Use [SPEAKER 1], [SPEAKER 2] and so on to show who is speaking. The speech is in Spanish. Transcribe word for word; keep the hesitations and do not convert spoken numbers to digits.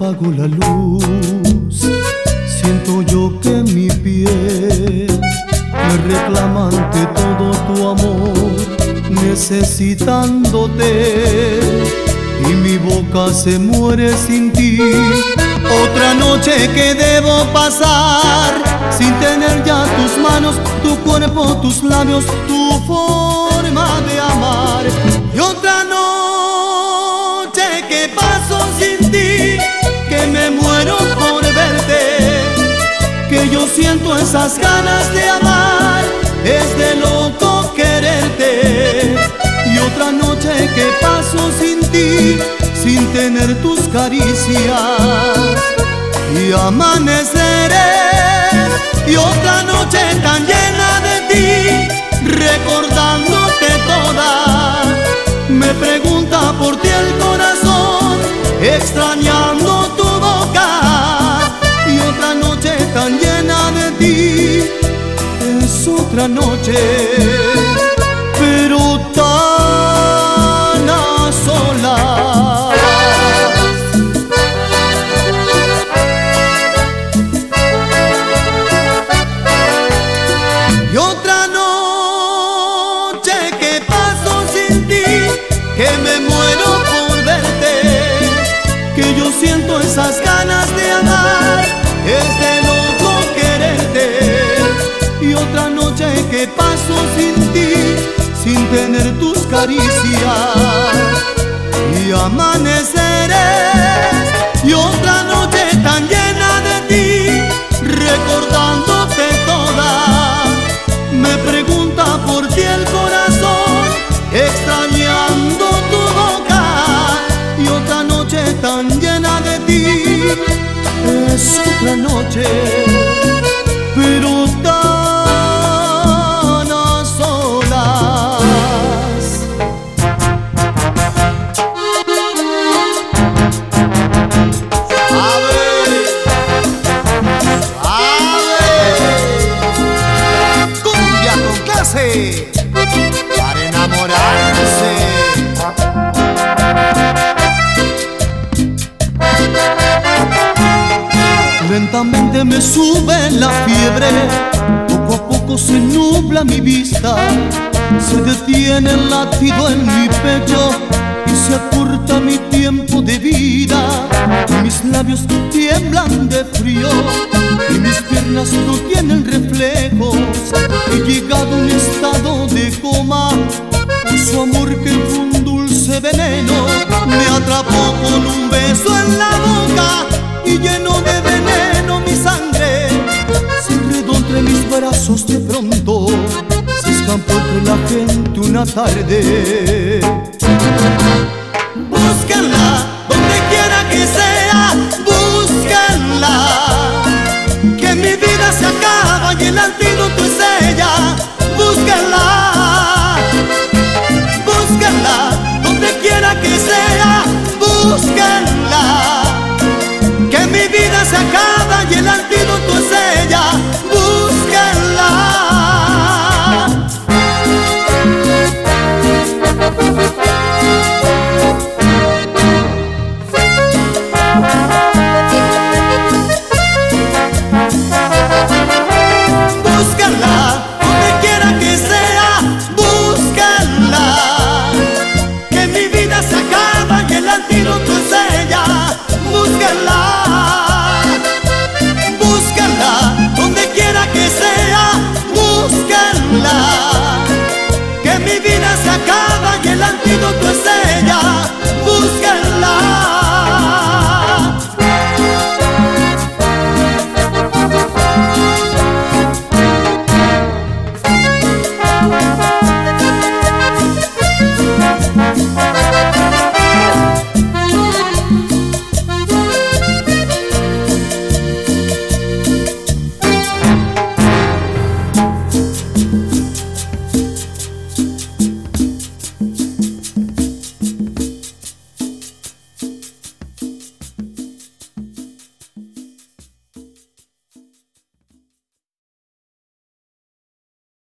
[SPEAKER 1] apago la luz, siento yo que mi piel me reclama ante todo tu amor, necesitándote, y mi boca se muere sin ti. Otra noche que debo pasar sin tener ya tus manos, tu cuerpo, tus labios, tu forma de amar. Y otra noche que paso sin ti, que me muero por verte, que yo siento esas ganas de amar, es de loco quererte. Y otra noche que paso sin ti, sin tener tus caricias y amaneceres. Y otra noche tan llena de ti, recordándote toda, me pregunta por ti el corazón, extrañando tu boca. Y otra noche tan llena de ti, es otra noche, pero tan a solas. Y otra noche que paso sin ti, que me muero por verte, que yo siento esas ganas de amar, es de loco quererte. Y otra noche que paso sin ti, sin tener tus caricias y amaneceres. Y otra noche tan llena de ti, recordándote toda, me pregunta por ti el corazón, extrañando tu boca. Y otra noche tan llena de ti, es otra noche, pero tan a solas. ¡Suave! ¡Suave! ¡Cumbia con clase! Para enamorarse. Lentamente me sube la fiebre, poco a poco se nubla mi vista, se detiene el latido en mi pecho y se acorta mi tiempo de vida. Mis labios tiemblan de frío y mis piernas no tienen reflejos. He llegado a un estado de coma, su amor que fue un dulce veneno me atrapó con un beso en la boca y lleno de veneno mi sangre se enredó entre mis brazos. De pronto se escampó entre la gente una tarde. Búsquenla donde quiera que sea, búsquenla, que mi vida se acaba y el antídoto es ella. Búsquenla, búsquenla donde quiera que sea, búsquenla,